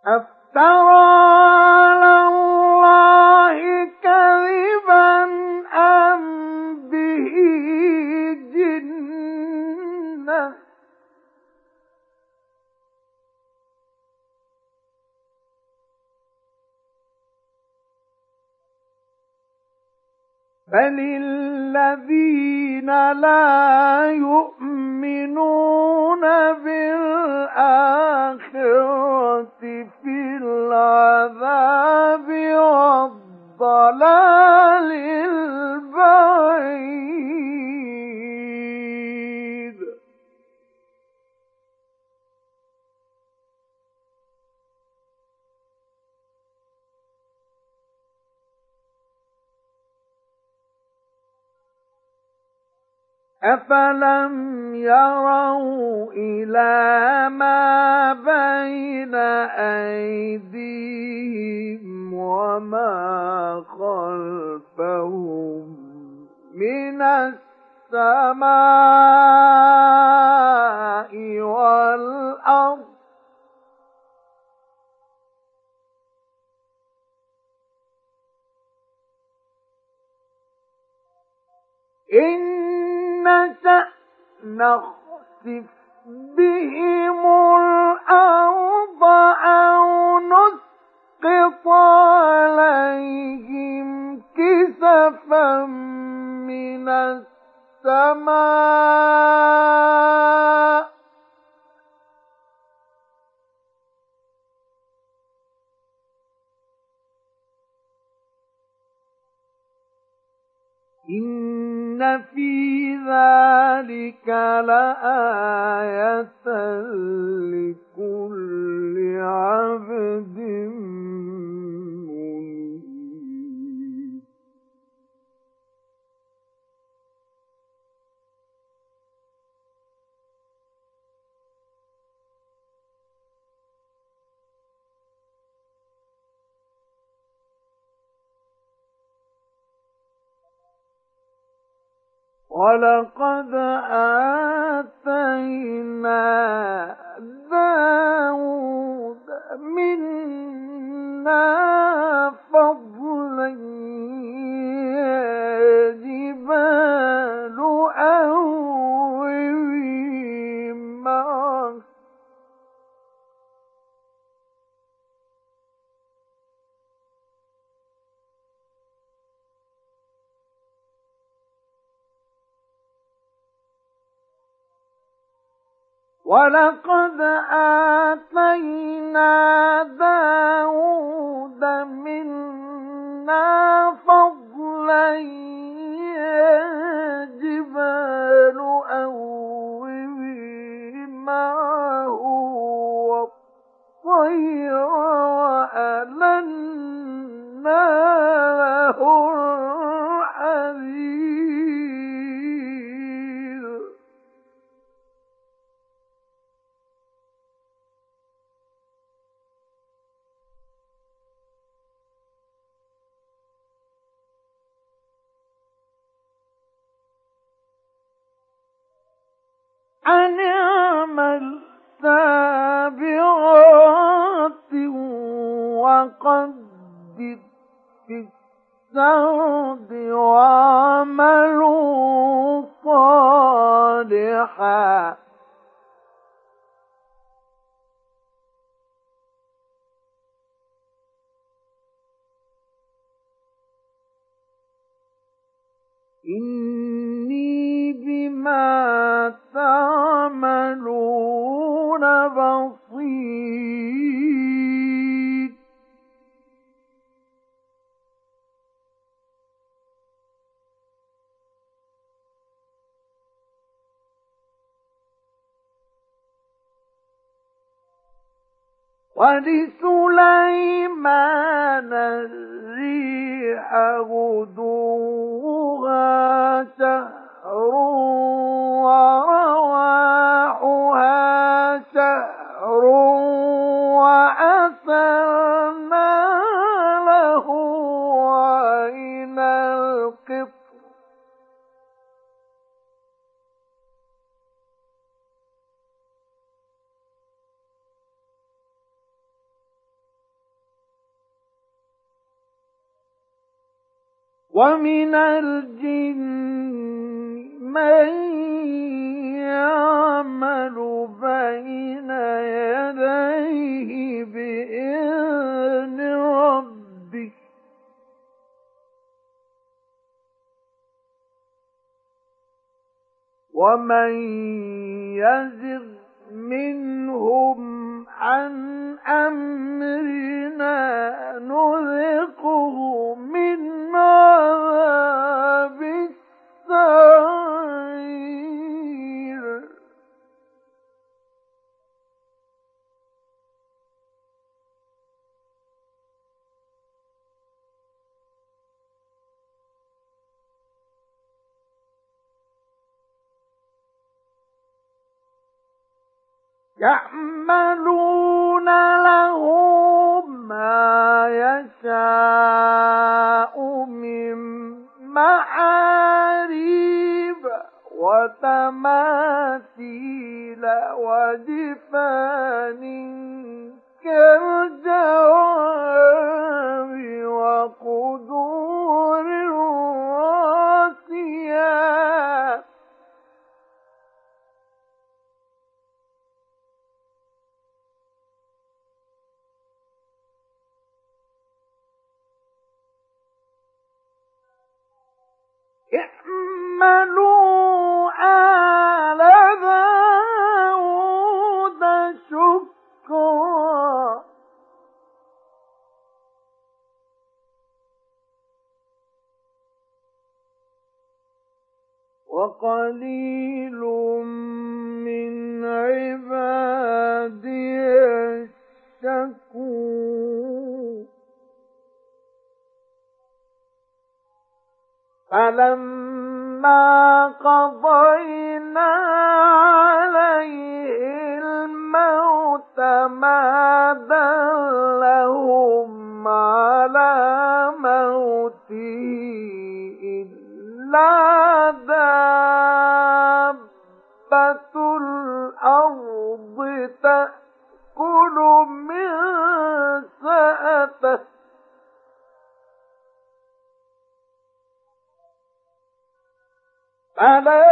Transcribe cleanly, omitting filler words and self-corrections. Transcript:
أفترى على الله كذبا أم به جنة بل الذين لا يؤمنون بالآخرة في العذاب والضلال البعيد أفلم يروا إلى ما بين أيديهم وما خلفهم من السماء والأرض إن نشأ نخسف بهم الأرض أو نسقط عليهم كسفا من السماء إن في ذلك لآية لكل عبد منيب ولقد آتينا داود منا فضلا يا جبال أوبي معه ولقد آتينا داود منا فضلا يا جبال أوبي معه والطير وألنا له الحديد أن اعمل سابغات وقدر في السرد وعملوا صالحا إني بما تعملون بصير ولسليمان الريح غدوها شهر ورواحها شهر وأسرنا له عين القطر ومن الجن من يعمل بين يديه بإذن ربه ومن يزغ منهم عن أمرنا نذقه من عذاب السعير يعملون له ما يشاء من محاريب وتماثيل وجفان كالجواب وقدور الراسيات اعملوا آل داود شكرا وقليل من عبادي الشكور فلما قضينا عليه الموت ما دلهم على موته إلا دابة الأرض تأكل من سأته فلا